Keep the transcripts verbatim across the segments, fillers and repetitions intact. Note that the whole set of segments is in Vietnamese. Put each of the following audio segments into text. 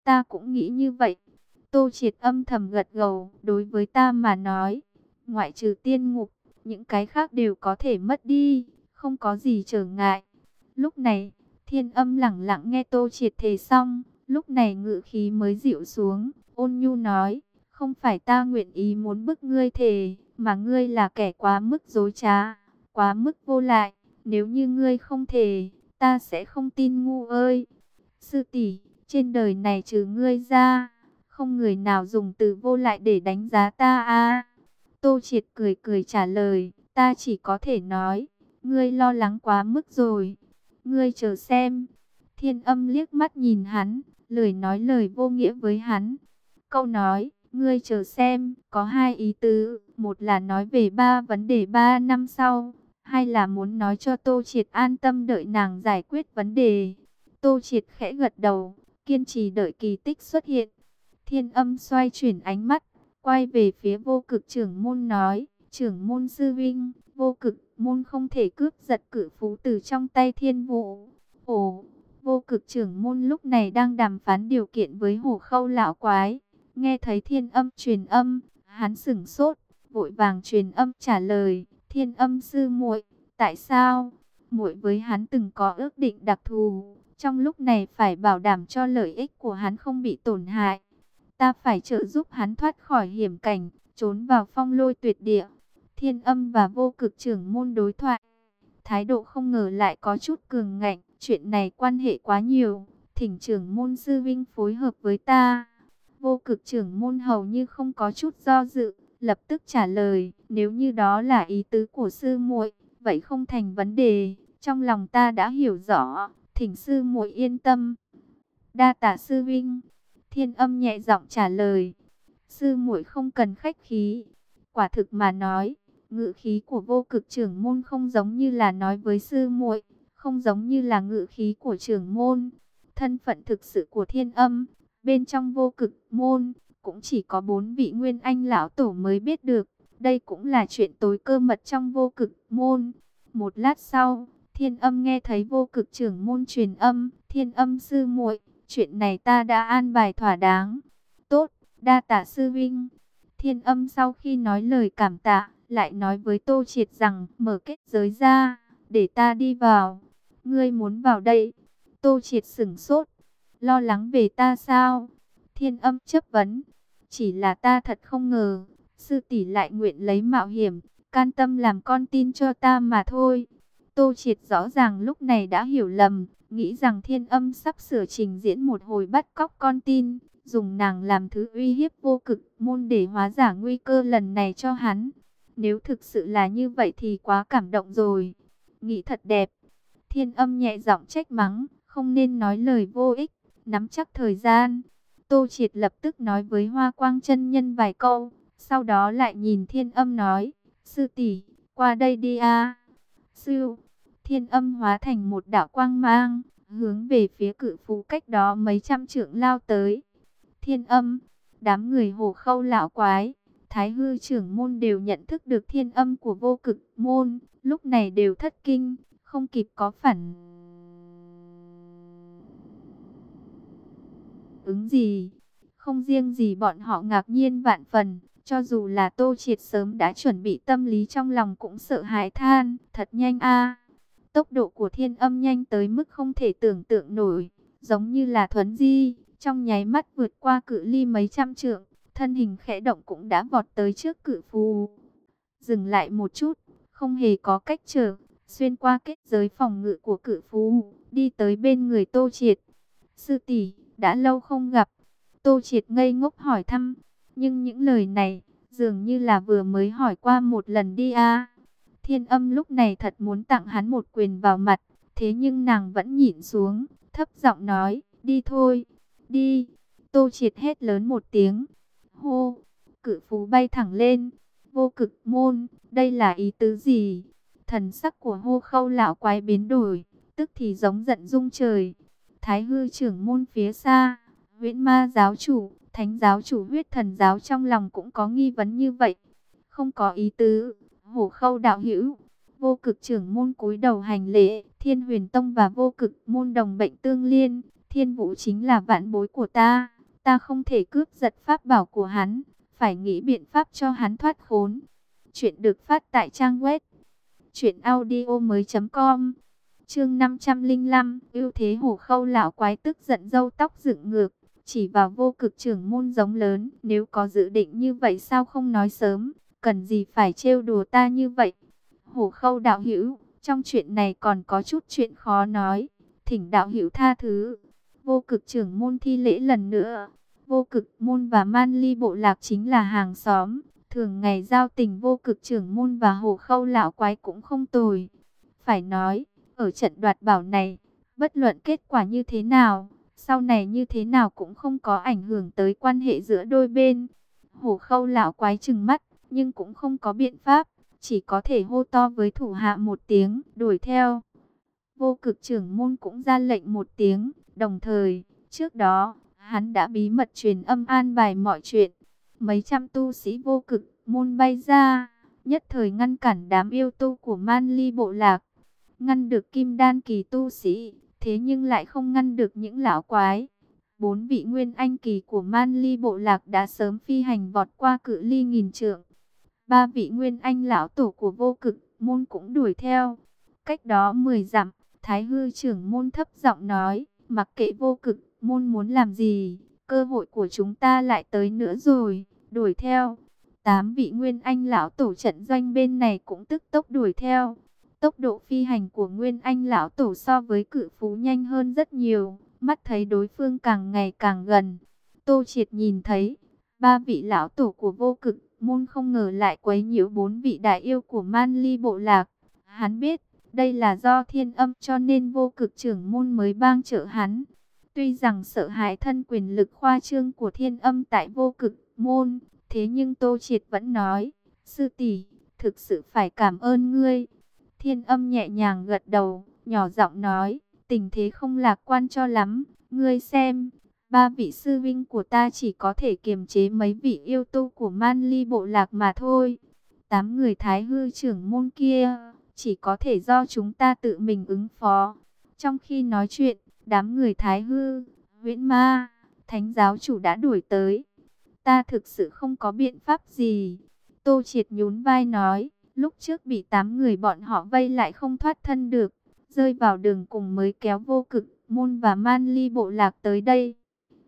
Ta cũng nghĩ như vậy. Tô Triệt âm thầm gật gđầu, đối với ta mà nói, ngoại trừ tiên ngục, những cái khác đều có thể mất đi, không có gì trở ngại. Lúc này, Thiên Âm lẳng lặng nghe Tô Triệt thề xong, lúc này ngự khí mới dịu xuống, ôn nhu nói, không phải ta nguyện ý muốn bức ngươi thề, mà ngươi là kẻ quá mức dối trá, quá mức vô lại, nếu như ngươi không thề, ta sẽ không tin ngu ơi. Sư tỷ, trên đời này trừ ngươi ra, không người nào dùng từ vô lại để đánh giá ta a. Tô Triệt cười cười trả lời, ta chỉ có thể nói, ngươi lo lắng quá mức rồi. Ngươi chờ xem. Thiên Âm liếc mắt nhìn hắn, lười nói lời vô nghĩa với hắn. Câu nói, ngươi chờ xem, có hai ý tứ, một là nói về ba vấn đề ba năm sau, hai là muốn nói cho Tô Triệt an tâm đợi nàng giải quyết vấn đề. Tô Triệt khẽ gật đầu, kiên trì đợi kỳ tích xuất hiện. Thiên Âm xoay chuyển ánh mắt, quay về phía Vô Cực trưởng môn nói, trưởng môn sư vinh, Vô Cực môn không thể cướp giật cử phú từ trong tay Thiên Vũ. Ồ, Vô Cực trưởng môn lúc này đang đàm phán điều kiện với Hổ Khâu lão quái. Nghe thấy Thiên Âm truyền âm, hắn sững sốt, vội vàng truyền âm trả lời, Thiên Âm sư muội, tại sao? Muội với hắn từng có ước định đặc thù, trong lúc này phải bảo đảm cho lợi ích của hắn không bị tổn hại. Ta phải trợ giúp hắn thoát khỏi hiểm cảnh, trốn vào phong lôi tuyệt địa. Thiên Âm và Vô Cực trưởng môn đối thoại, thái độ không ngờ lại có chút cường ngạnh, chuyện này quan hệ quá nhiều, thỉnh trưởng môn sư vinh phối hợp với ta. Vô Cực trưởng môn hầu như không có chút do dự, lập tức trả lời, nếu như đó là ý tứ của sư muội, vậy không thành vấn đề, trong lòng ta đã hiểu rõ, thỉnh sư muội yên tâm. Đa tạ sư vinh. Thiên Âm nhẹ giọng trả lời, sư muội không cần khách khí. Quả thực mà nói, ngữ khí của Vô Cực trưởng môn không giống như là nói với sư muội, không giống như là ngữ khí của trưởng môn. Thân phận thực sự của Thiên Âm, bên trong Vô Cực môn, cũng chỉ có bốn vị Nguyên Anh lão tổ mới biết được. Đây cũng là chuyện tối cơ mật trong Vô Cực môn. Một lát sau, Thiên Âm nghe thấy Vô Cực trưởng môn truyền âm, Thiên Âm sư muội, chuyện này ta đã an bài thỏa đáng. Tốt, đa tạ sư vinh. Thiên Âm sau khi nói lời cảm tạ, lại nói với Tô Triệt rằng, mở kết giới ra, để ta đi vào. Ngươi muốn vào đây? Tô Triệt sửng sốt, lo lắng về ta sao? Thiên Âm chấp vấn, chỉ là ta thật không ngờ, sư tỷ lại nguyện lấy mạo hiểm, can tâm làm con tin cho ta mà thôi. Tô Triệt rõ ràng lúc này đã hiểu lầm, nghĩ rằng Thiên Âm sắp sửa trình diễn một hồi bắt cóc con tin, dùng nàng làm thứ uy hiếp Vô Cực môn để hóa giải nguy cơ lần này cho hắn. Nếu thực sự là như vậy thì quá cảm động rồi. Nghĩ thật đẹp. Thiên Âm nhẹ giọng trách mắng, không nên nói lời vô ích, nắm chắc thời gian. Tô Triệt lập tức nói với Hoa Quang chân nhân vài câu, sau đó lại nhìn Thiên Âm nói, sư tỷ, qua đây đi a. Sư, Thiên Âm hóa thành một đạo quang mang, hướng về phía cự phú cách đó mấy trăm trượng lao tới. Thiên Âm, đám người Hổ Khâu lão quái, Thái Hư trưởng môn đều nhận thức được Thiên Âm của Vô Cực môn, lúc này đều thất kinh, không kịp có phản ứng gì. Không riêng gì bọn họ ngạc nhiên vạn phần, cho dù là Tô Triệt sớm đã chuẩn bị tâm lý trong lòng cũng sợ hãi than, thật nhanh a. Tốc độ của Thiên Âm nhanh tới mức không thể tưởng tượng nổi, giống như là thuấn di, trong nháy mắt vượt qua cự ly mấy trăm trượng, thân hình khẽ động cũng đã vọt tới trước cự phù. Dừng lại một chút, không hề có cách trở, xuyên qua kết giới phòng ngự của cự phù, đi tới bên người Tô Triệt. Sư tỷ, đã lâu không gặp. Tô Triệt ngây ngốc hỏi thăm, nhưng những lời này dường như là vừa mới hỏi qua một lần đi a. Thiên Âm lúc này thật muốn tặng hắn một quyền vào mặt, thế nhưng nàng vẫn nhịn xuống, thấp giọng nói, đi thôi, đi. Tô Triệt hét lớn một tiếng, hô, cự phú bay thẳng lên. Vô Cực môn, đây là ý tứ gì? Thần sắc của Hô Khâu lão quái biến đổi, tức thì giống giận rung trời. Thái Hư trưởng môn phía xa, Huyễn Ma giáo chủ, Thánh giáo chủ, Huyết Thần giáo trong lòng cũng có nghi vấn như vậy. Không có ý tứ. Hổ Khâu đạo hữu, Vô Cực trưởng môn cúi đầu hành lễ. Thiên Huyền Tông và Vô Cực môn đồng bệnh tương liên, Thiên Vũ chính là vạn bối của ta, ta không thể cướp giật pháp bảo của hắn, phải nghĩ biện pháp cho hắn thoát khốn. Chuyện được phát tại trang web truyện audio mới.com. Chương năm trăm lẻ lăm, ưu thế Hổ Khâu lão quái tức giận râu tóc dựng ngược, chỉ vào Vô Cực trưởng môn giống lớn, nếu có dự định như vậy sao không nói sớm, cần gì phải trêu đùa ta như vậy. Hổ Khâu đạo hữu, trong chuyện này còn có chút chuyện khó nói, thỉnh đạo hữu tha thứ. Vô Cực trưởng môn thi lễ lần nữa. Vô Cực môn và Man Ly bộ lạc chính là hàng xóm, thường ngày giao tình Vô Cực trưởng môn và Hổ Khâu lão quái cũng không tồi. Phải nói, ở trận đoạt bảo này, bất luận kết quả như thế nào, sau này như thế nào cũng không có ảnh hưởng tới quan hệ giữa đôi bên. Hổ Khâu lão quái trừng mắt, nhưng cũng không có biện pháp, chỉ có thể hô to với thủ hạ một tiếng, đuổi theo. Vô Cực trưởng môn cũng ra lệnh một tiếng, đồng thời, trước đó, hắn đã bí mật truyền âm an bài mọi chuyện. Mấy trăm tu sĩ Vô Cực môn bay ra, nhất thời ngăn cản đám yêu tu của Man Ly bộ lạc. Ngăn được kim đan kỳ tu sĩ, thế nhưng lại không ngăn được những lão quái. Bốn vị nguyên anh kỳ của Man Ly bộ lạc đã sớm phi hành vọt qua cự ly nghìn trượng. Ba vị nguyên anh lão tổ của Vô Cực môn cũng đuổi theo. Cách đó mười dặm, Thái hư trưởng môn thấp giọng nói, mặc kệ Vô Cực môn muốn làm gì, cơ hội của chúng ta lại tới nữa rồi, đuổi theo. Tám vị nguyên anh lão tổ trận doanh bên này cũng tức tốc đuổi theo. Tốc độ phi hành của nguyên anh lão tổ so với cự phú nhanh hơn rất nhiều, mắt thấy đối phương càng ngày càng gần. Tô Triệt nhìn thấy, ba vị lão tổ của Vô Cực môn không ngờ lại quấy nhiễu bốn vị đại yêu của Man Ly bộ lạc. Hắn biết, đây là do thiên âm cho nên Vô Cực trưởng môn mới bang trợ hắn. Tuy rằng sợ hãi thân quyền lực khoa trương của thiên âm tại Vô Cực môn, thế nhưng Tô Triệt vẫn nói, sư tỷ, thực sự phải cảm ơn ngươi. Thiên âm nhẹ nhàng gật đầu, nhỏ giọng nói, tình thế không lạc quan cho lắm, ngươi xem, ba vị sư vinh của ta chỉ có thể kiềm chế mấy vị yêu tu của Man Ly bộ lạc mà thôi. Tám người Thái hư trưởng môn kia, chỉ có thể do chúng ta tự mình ứng phó. Trong khi nói chuyện, đám người Thái hư, Huyễn Ma, Thánh giáo chủ đã đuổi tới. Ta thực sự không có biện pháp gì. Tô Triệt nhún vai nói, lúc trước bị tám người bọn họ vây lại không thoát thân được, rơi vào đường cùng mới kéo Vô Cực môn và Man Ly bộ lạc tới đây.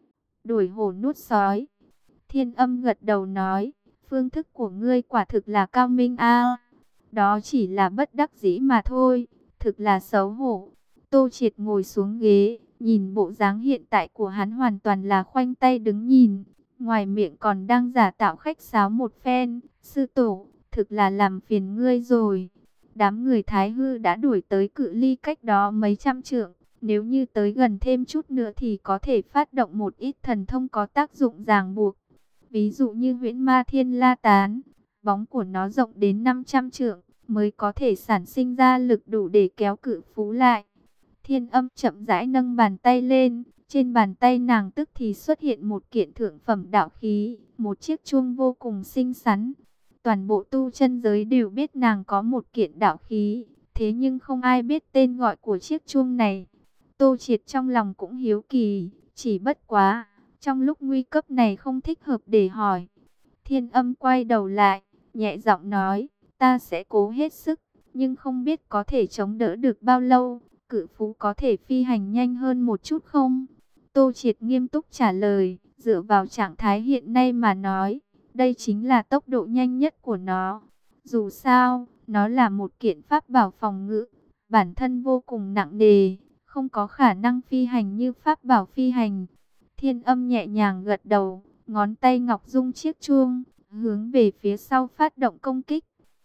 Đuổi hổ nuốt sói. Thiên âm gật đầu nói, phương thức của ngươi quả thực là cao minh a. Đó chỉ là bất đắc dĩ mà thôi, thực là xấu hổ. Tô Triệt ngồi xuống ghế, nhìn bộ dáng hiện tại của hắn hoàn toàn là khoanh tay đứng nhìn, ngoài miệng còn đang giả tạo khách sáo một phen. Sư tổ, thực là làm phiền ngươi rồi. Đám người Thái hư đã đuổi tới cự ly cách đó mấy trăm trượng. Nếu như tới gần thêm chút nữa thì có thể phát động một ít thần thông có tác dụng ràng buộc. Ví dụ như Huyễn Ma Thiên La Tán, bóng của nó rộng đến năm trăm trượng, mới có thể sản sinh ra lực đủ để kéo cự phú lại. Thiên âm chậm rãi nâng bàn tay lên, trên bàn tay nàng tức thì xuất hiện một kiện thượng phẩm đạo khí, một chiếc chuông vô cùng xinh xắn. Toàn bộ tu chân giới đều biết nàng có một kiện đạo khí, thế nhưng không ai biết tên gọi của chiếc chuông này. Tô Triệt trong lòng cũng hiếu kỳ, chỉ bất quá, trong lúc nguy cấp này không thích hợp để hỏi. Thiên âm quay đầu lại, nhẹ giọng nói, ta sẽ cố hết sức, nhưng không biết có thể chống đỡ được bao lâu. Cự phú có thể phi hành nhanh hơn một chút không? Tô Triệt nghiêm túc trả lời, dựa vào trạng thái hiện nay mà nói, đây chính là tốc độ nhanh nhất của nó. Dù sao, nó là một kiện pháp bảo phòng ngự, bản thân vô cùng nặng nề, không có khả năng phi hành như pháp bảo phi hành. Thiên âm nhẹ nhàng gật đầu, ngón tay ngọc rung chiếc chuông, hướng về phía sau phát động công kích.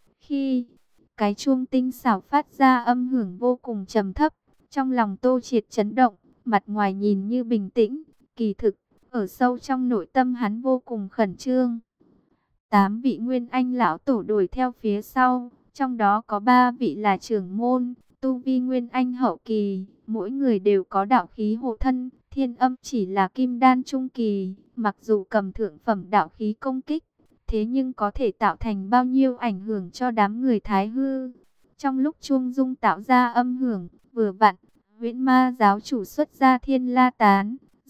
Khi cái chuông tinh xảo phát ra âm hưởng vô cùng trầm thấp, trong lòng Tô Triệt chấn động, mặt ngoài nhìn như bình tĩnh, kỳ thực, ở sâu trong nội tâm hắn vô cùng khẩn trương. Tám vị nguyên anh lão tổ đuổi theo phía sau, trong đó có ba vị là trưởng môn, tu vi nguyên anh hậu kỳ, mỗi người đều có đạo khí hộ thân. Thiên âm chỉ là kim đan trung kỳ, mặc dù cầm thượng phẩm đạo khí công kích, thế nhưng có thể tạo thành bao nhiêu ảnh hưởng cho đám người Thái hư. Trong lúc chuông dung tạo ra âm hưởng, vừa vặn, Huyễn Ma giáo chủ xuất ra Thiên La Tán,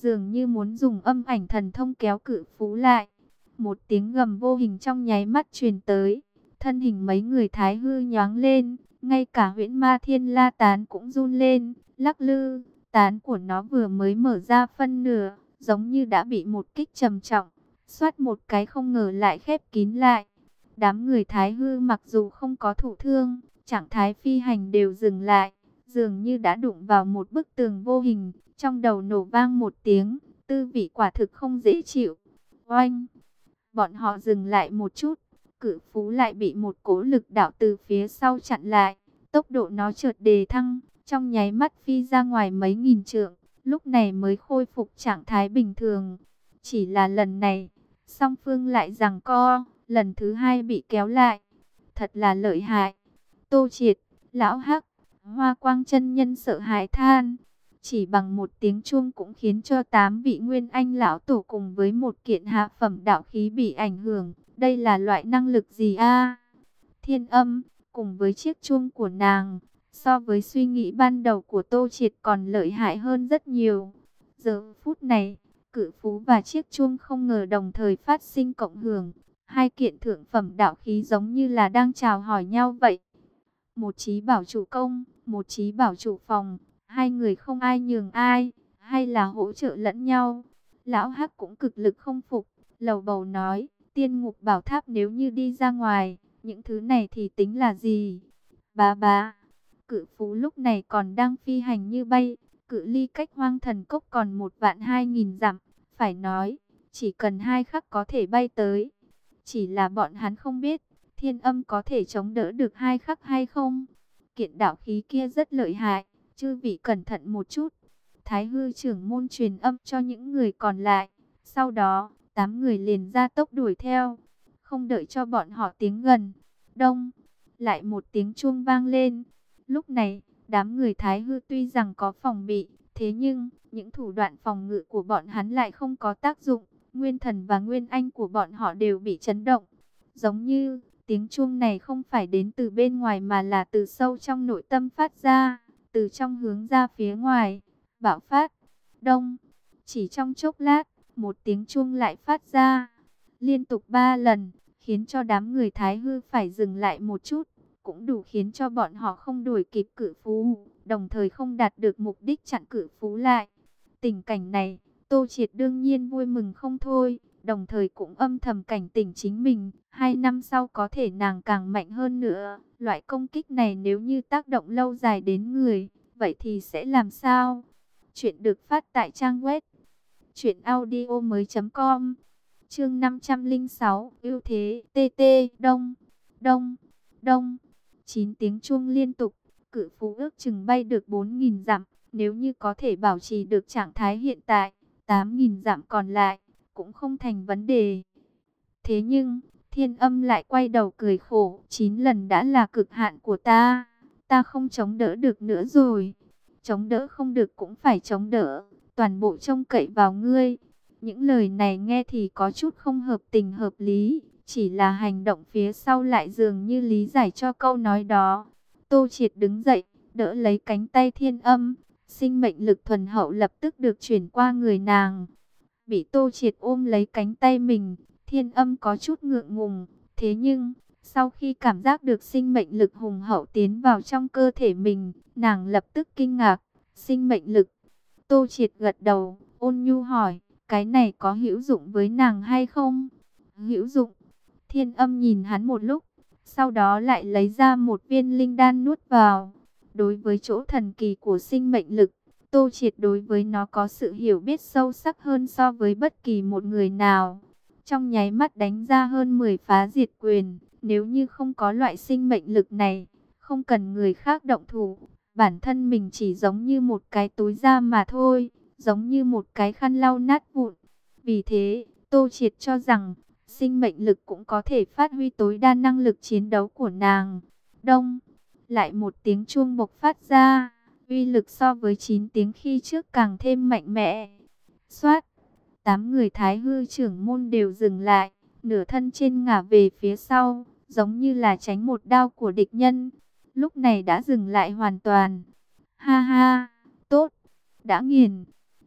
dường như muốn dùng âm ảnh thần thông kéo Cự Phú lại. Một tiếng gầm vô hình trong nháy mắt truyền tới, thân hình mấy người Thái Hư nhoáng lên, ngay cả Huyễn Ma Thiên La tán cũng run lên, lắc lư, tán của nó vừa mới mở ra phân nửa, giống như đã bị một kích trầm trọng, xoát một cái không ngờ lại khép kín lại. Đám người Thái Hư mặc dù không có thụ thương, trạng thái phi hành đều dừng lại, dường như đã đụng vào một bức tường vô hình, trong đầu nổ vang một tiếng, tư vị quả thực không dễ chịu. Oanh! Bọn họ dừng lại một chút, Cự Phú lại bị một cỗ lực đạo từ phía sau chặn lại, tốc độ nó chợt đề thăng, trong nháy mắt phi ra ngoài mấy nghìn trượng, lúc này mới khôi phục trạng thái bình thường. Chỉ là lần này, song phương lại giằng co, lần thứ hai bị kéo lại. Thật là lợi hại. Tô Triệt, Lão Hắc, Hoa Quang chân nhân sợ hãi than. Chỉ bằng một tiếng chuông cũng khiến cho tám vị Nguyên Anh lão tổ cùng với một kiện hạ phẩm đạo khí bị ảnh hưởng. Đây là loại năng lực gì a? Thiên Âm, cùng với chiếc chuông của nàng, so với suy nghĩ ban đầu của Tô Triệt còn lợi hại hơn rất nhiều. Giờ phút này, Cự Phú và chiếc chuông không ngờ đồng thời phát sinh cộng hưởng. Hai kiện thượng phẩm đạo khí giống như là đang chào hỏi nhau vậy. Một chí bảo chủ công, một chí bảo chủ phòng. Hai người không ai nhường ai, hay là hỗ trợ lẫn nhau. Lão Hắc cũng cực lực không phục, lầu bầu nói, tiên ngục bảo tháp nếu như đi ra ngoài, những thứ này thì tính là gì? Bá bá, Cự Phú lúc này còn đang phi hành như bay, cự ly cách Hoang Thần Cốc còn một vạn hai nghìn dặm, phải nói, chỉ cần hai khắc có thể bay tới. Chỉ là bọn hắn không biết, Thiên Âm có thể chống đỡ được hai khắc hay không? Kiện đạo khí kia rất lợi hại, chư vị cẩn thận một chút. Thái Hư trưởng môn truyền âm cho những người còn lại. Sau đó, tám người liền ra tốc đuổi theo. Không đợi cho bọn họ tiến gần. Đông, lại một tiếng chuông vang lên. Lúc này, đám người Thái Hư tuy rằng có phòng bị, thế nhưng, những thủ đoạn phòng ngự của bọn hắn lại không có tác dụng. Nguyên thần và Nguyên Anh của bọn họ đều bị chấn động. Giống như, tiếng chuông này không phải đến từ bên ngoài mà là từ sâu trong nội tâm phát ra. Từ trong hướng ra phía ngoài, bạo phát, đông. Chỉ trong chốc lát, một tiếng chuông lại phát ra, liên tục ba lần, khiến cho đám người Thái Hư phải dừng lại một chút, cũng đủ khiến cho bọn họ không đuổi kịp Cự Phú, đồng thời không đạt được mục đích chặn Cự Phú lại. Tình cảnh này, Tô Triệt đương nhiên vui mừng không thôi, đồng thời cũng âm thầm cảnh tỉnh chính mình, hai năm sau có thể nàng càng mạnh hơn nữa. Loại công kích này nếu như tác động lâu dài đến người, vậy thì sẽ làm sao? Chuyện được phát tại trang web truyệnaudiomoi chấm com. Chương năm trăm lẻ sáu, ưu thế tê tê, đông, đông, đông. chín tiếng chuông liên tục, Cự Phú ước chừng bay được bốn nghìn dặm, nếu như có thể bảo trì được trạng thái hiện tại, tám nghìn dặm còn lại cũng không thành vấn đề. Thế nhưng, Thiên Âm lại quay đầu cười khổ, chín lần đã là cực hạn của ta, ta không chống đỡ được nữa rồi. Chống đỡ không được cũng phải chống đỡ, toàn bộ trông cậy vào ngươi. Những lời này nghe thì có chút không hợp tình hợp lý, chỉ là hành động phía sau lại dường như lý giải cho câu nói đó. Tô Triệt đứng dậy, đỡ lấy cánh tay Thiên Âm, sinh mệnh lực thuần hậu lập tức được chuyển qua người nàng. Bị Tô Triệt ôm lấy cánh tay mình, Thiên Âm có chút ngượng ngùng, thế nhưng, sau khi cảm giác được sinh mệnh lực hùng hậu tiến vào trong cơ thể mình, nàng lập tức kinh ngạc, sinh mệnh lực. Tô Triệt gật đầu, ôn nhu hỏi, cái này có hữu dụng với nàng hay không? Hữu dụng. Thiên Âm nhìn hắn một lúc, sau đó lại lấy ra một viên linh đan nuốt vào. Đối với chỗ thần kỳ của sinh mệnh lực, Tô Triệt đối với nó có sự hiểu biết sâu sắc hơn so với bất kỳ một người nào. Trong nháy mắt đánh ra hơn mười phá diệt quyền, nếu như không có loại sinh mệnh lực này, không cần người khác động thủ, bản thân mình chỉ giống như một cái túi da mà thôi, giống như một cái khăn lau nát vụn. Vì thế, Tô Triệt cho rằng, sinh mệnh lực cũng có thể phát huy tối đa năng lực chiến đấu của nàng. Đông, lại một tiếng chuông bộc phát ra, uy lực so với chín tiếng khi trước càng thêm mạnh mẽ. Xoát, tám người Thái Hư trưởng môn đều dừng lại, nửa thân trên ngả về phía sau, giống như là tránh một đao của địch nhân. Lúc này đã dừng lại hoàn toàn. Ha ha, tốt, đã nghiền.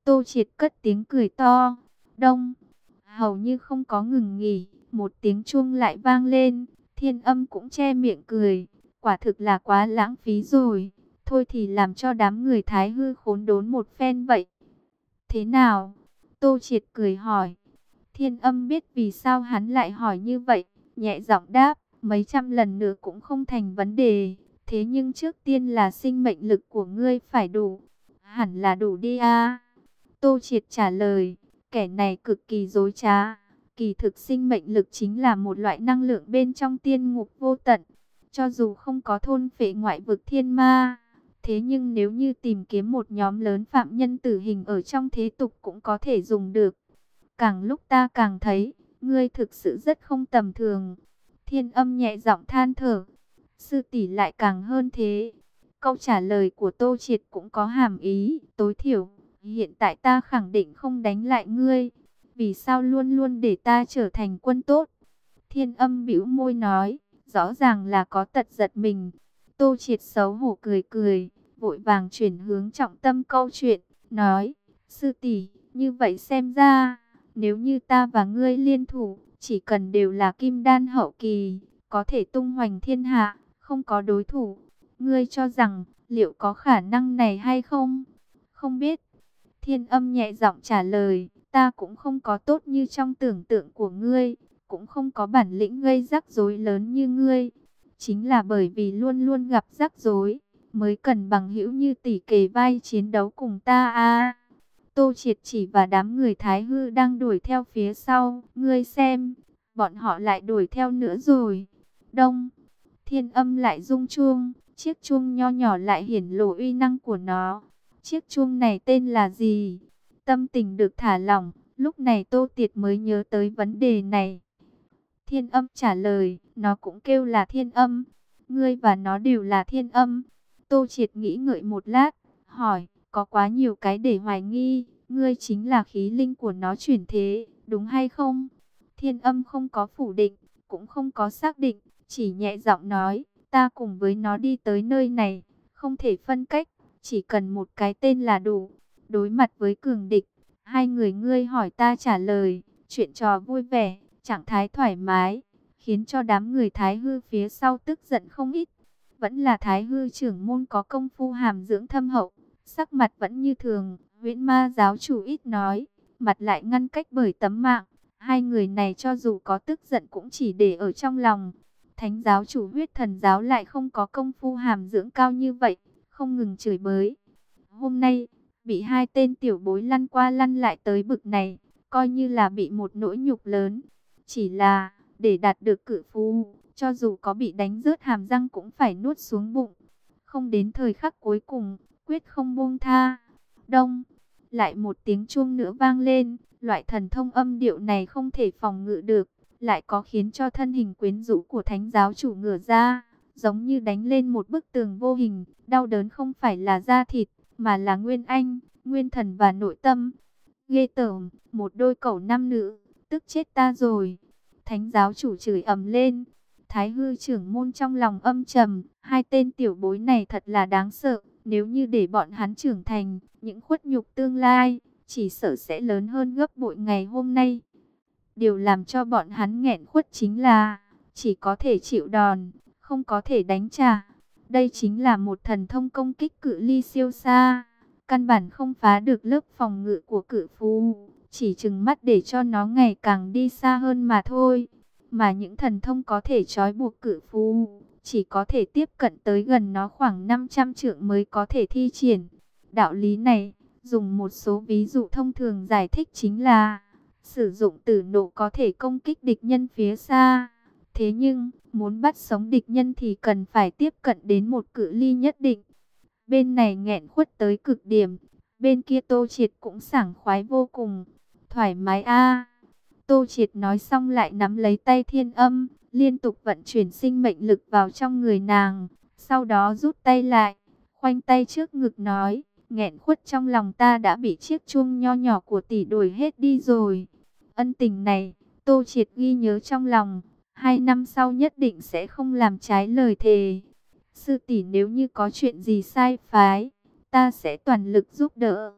Tô Triệt cất tiếng cười to. Đông, hầu như không có ngừng nghỉ, một tiếng chuông lại vang lên. Thiên Âm cũng che miệng cười, quả thực là quá lãng phí rồi. Thôi thì làm cho đám người Thái Hư khốn đốn một phen vậy. Thế nào? Tô Triệt cười hỏi. Thiên Âm biết vì sao hắn lại hỏi như vậy, nhẹ giọng đáp, mấy trăm lần nữa cũng không thành vấn đề. Thế nhưng trước tiên là sinh mệnh lực của ngươi phải đủ. Hẳn là đủ đi a. Tô Triệt trả lời, kẻ này cực kỳ dối trá. Kỳ thực sinh mệnh lực chính là một loại năng lượng bên trong tiên ngục vô tận. Cho dù không có thôn phệ ngoại vực thiên ma, thế nhưng nếu như tìm kiếm một nhóm lớn phạm nhân tử hình ở trong thế tục cũng có thể dùng được. Càng lúc ta càng thấy, ngươi thực sự rất không tầm thường. Thiên Âm nhẹ giọng than thở. Sư tỷ lại càng hơn thế. Câu trả lời của Tô Triệt cũng có hàm ý, tối thiểu, hiện tại ta khẳng định không đánh lại ngươi. Vì sao luôn luôn để ta trở thành quân tốt? Thiên Âm bĩu môi nói, rõ ràng là có tật giật mình. Tô Triệt xấu hổ cười cười, vội vàng chuyển hướng trọng tâm câu chuyện, nói, sư tỷ, như vậy xem ra, nếu như ta và ngươi liên thủ, chỉ cần đều là kim đan hậu kỳ, có thể tung hoành thiên hạ, không có đối thủ. Ngươi cho rằng, liệu có khả năng này hay không? Không biết. Thiên Âm nhẹ giọng trả lời, ta cũng không có tốt như trong tưởng tượng của ngươi, cũng không có bản lĩnh gây rắc rối lớn như ngươi. Chính là bởi vì luôn luôn gặp rắc rối, mới cần bằng hữu như tỷ kề vai chiến đấu cùng ta a. Tô Triệt chỉ và đám người Thái Hư đang đuổi theo phía sau, ngươi xem, bọn họ lại đuổi theo nữa rồi. Đông, Thiên Âm lại rung chuông, chiếc chuông nho nhỏ lại hiển lộ uy năng của nó. Chiếc chuông này tên là gì? Tâm tình được thả lỏng, lúc này Tô Triệt mới nhớ tới vấn đề này. Thiên Âm trả lời, nó cũng kêu là Thiên Âm. Ngươi và nó đều là Thiên Âm. Tô Triệt nghĩ ngợi một lát, hỏi, có quá nhiều cái để hoài nghi, ngươi chính là khí linh của nó chuyển thế, đúng hay không? Thiên Âm không có phủ định, cũng không có xác định, chỉ nhẹ giọng nói, ta cùng với nó đi tới nơi này, không thể phân cách, chỉ cần một cái tên là đủ. Đối mặt với cường địch, hai người ngươi hỏi ta trả lời, chuyện trò vui vẻ, trạng thái thoải mái, khiến cho đám người Thái Hư phía sau tức giận không ít. Vẫn là Thái Hư trưởng môn có công phu hàm dưỡng thâm hậu, sắc mặt vẫn như thường. Huyễn Ma giáo chủ ít nói, mặt lại ngăn cách bởi tấm mạng. Hai người này cho dù có tức giận cũng chỉ để ở trong lòng. Thánh giáo chủ Huyết Thần giáo lại không có công phu hàm dưỡng cao như vậy, không ngừng chửi bới. Hôm nay, bị hai tên tiểu bối lăn qua lăn lại tới bực này, coi như là bị một nỗi nhục lớn. Chỉ là, để đạt được cự phú, cho dù có bị đánh rớt hàm răng cũng phải nuốt xuống bụng. Không đến thời khắc cuối cùng, quyết không buông tha. Đông, lại một tiếng chuông nữa vang lên, loại thần thông âm điệu này không thể phòng ngự được, lại có khiến cho thân hình quyến rũ của thánh giáo chủ ngửa ra, giống như đánh lên một bức tường vô hình, đau đớn không phải là da thịt, mà là nguyên anh, nguyên thần và nội tâm. Ghê tởm, một đôi cẩu nam nữ, tức chết ta rồi. Thánh giáo chủ chửi ầm lên. Thái Hư trưởng môn trong lòng âm trầm, hai tên tiểu bối này thật là đáng sợ. Nếu như để bọn hắn trưởng thành, những khuất nhục tương lai, chỉ sợ sẽ lớn hơn gấp bội ngày hôm nay. Điều làm cho bọn hắn nghẹn khuất chính là, chỉ có thể chịu đòn, không có thể đánh trả. Đây chính là một thần thông công kích cự ly siêu xa, căn bản không phá được lớp phòng ngự của cự phú, chỉ trừng mắt để cho nó ngày càng đi xa hơn mà thôi. Mà những thần thông có thể trói buộc cự phú, chỉ có thể tiếp cận tới gần nó khoảng năm trăm trượng mới có thể thi triển. Đạo lý này, dùng một số ví dụ thông thường giải thích chính là, sử dụng tử nộ có thể công kích địch nhân phía xa. Thế nhưng, muốn bắt sống địch nhân thì cần phải tiếp cận đến một cự ly nhất định. Bên này nghẹn khuất tới cực điểm, bên kia Tô Triệt cũng sảng khoái vô cùng. Thoải mái a. Tô Triệt nói xong lại nắm lấy tay Thiên Âm, liên tục vận chuyển sinh mệnh lực vào trong người nàng. Sau đó rút tay lại, khoanh tay trước ngực nói, nghẹn khuất trong lòng ta đã bị chiếc chuông nho nhỏ của tỷ đuổi hết đi rồi. Ân tình này, Tô Triệt ghi nhớ trong lòng, hai năm sau nhất định sẽ không làm trái lời thề. Sư tỷ nếu như có chuyện gì sai phái, ta sẽ toàn lực giúp đỡ.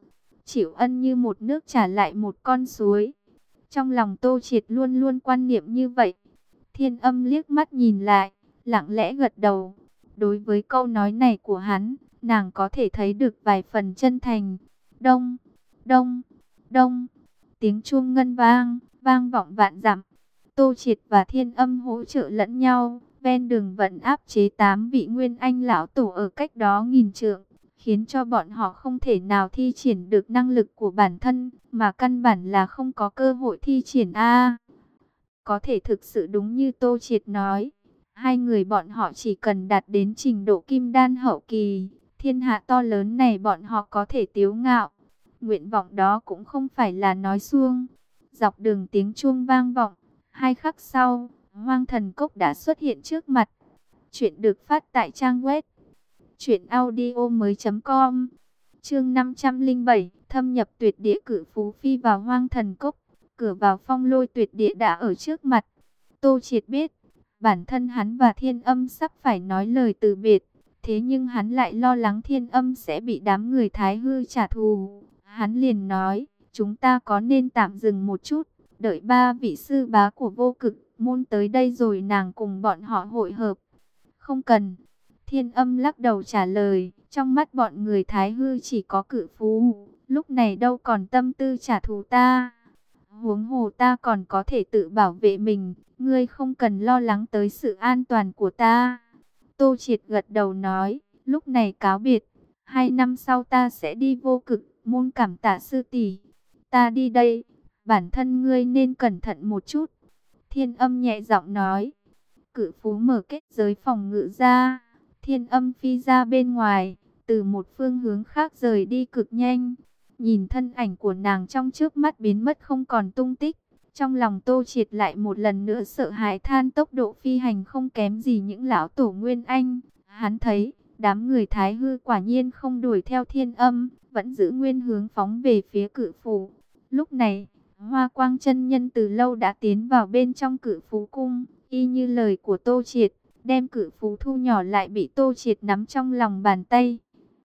chịu ân như một nước trả lại một con suối. Trong lòng Tô Triệt luôn luôn quan niệm như vậy. Thiên Âm liếc mắt nhìn lại, lặng lẽ gật đầu. Đối với câu nói này của hắn, nàng có thể thấy được vài phần chân thành. Đông, đông, đông, tiếng chuông ngân vang, vang vọng vạn dặm. Tô Triệt và Thiên Âm hỗ trợ lẫn nhau, ven đường vẫn áp chế tám vị Nguyên Anh lão tổ ở cách đó nghìn trượng, khiến cho bọn họ không thể nào thi triển được năng lực của bản thân, mà căn bản là không có cơ hội thi triển a. Có thể thực sự đúng như Tô Triệt nói, hai người bọn họ chỉ cần đạt đến trình độ kim đan hậu kỳ, thiên hạ to lớn này bọn họ có thể tiếu ngạo. Nguyện vọng đó cũng không phải là nói suông. Dọc đường tiếng chuông vang vọng, hai khắc sau, Hoang Thần Cốc đã xuất hiện trước mặt. Chuyện được phát tại trang web truyện audio mới chấm com. Chương năm trăm lẻ bảy, thâm nhập tuyệt địa cử phú phi vào Hoang Thần Cốc. Cửa vào Phong Lôi tuyệt địa đã ở trước mặt. Tô Triệt biết, bản thân hắn và Thiên Âm sắp phải nói lời từ biệt. Thế nhưng hắn lại lo lắng Thiên Âm sẽ bị đám người Thái Hư trả thù. Hắn liền nói, chúng ta có nên tạm dừng một chút, đợi ba vị sư bá của Vô Cực môn tới đây rồi nàng cùng bọn họ hội hợp. Không cần. Thiên Âm lắc đầu trả lời, trong mắt bọn người Thái Hư chỉ có Cự Phú, lúc này đâu còn tâm tư trả thù ta. Huống hồ ta còn có thể tự bảo vệ mình, ngươi không cần lo lắng tới sự an toàn của ta. Tô Triệt gật đầu nói, lúc này cáo biệt, hai năm sau ta sẽ đi Vô Cực môn cảm tạ sư tỷ. Ta đi đây, bản thân ngươi nên cẩn thận một chút. Thiên Âm nhẹ giọng nói. Cự Phú mở kết giới phòng ngự ra, Thiên Âm phi ra bên ngoài, từ một phương hướng khác rời đi cực nhanh. Nhìn thân ảnh của nàng trong trước mắt biến mất không còn tung tích, trong lòng Tô Triệt lại một lần nữa sợ hãi than tốc độ phi hành không kém gì những lão tổ Nguyên Anh. Hắn thấy, đám người Thái Hư quả nhiên không đuổi theo Thiên Âm, vẫn giữ nguyên hướng phóng về phía Cự Phú. Lúc này, Hoa Quang chân nhân từ lâu đã tiến vào bên trong Cự Phú cung, y như lời của Tô Triệt, đem Cự Phú thu nhỏ lại bị Tô Triệt nắm trong lòng bàn tay.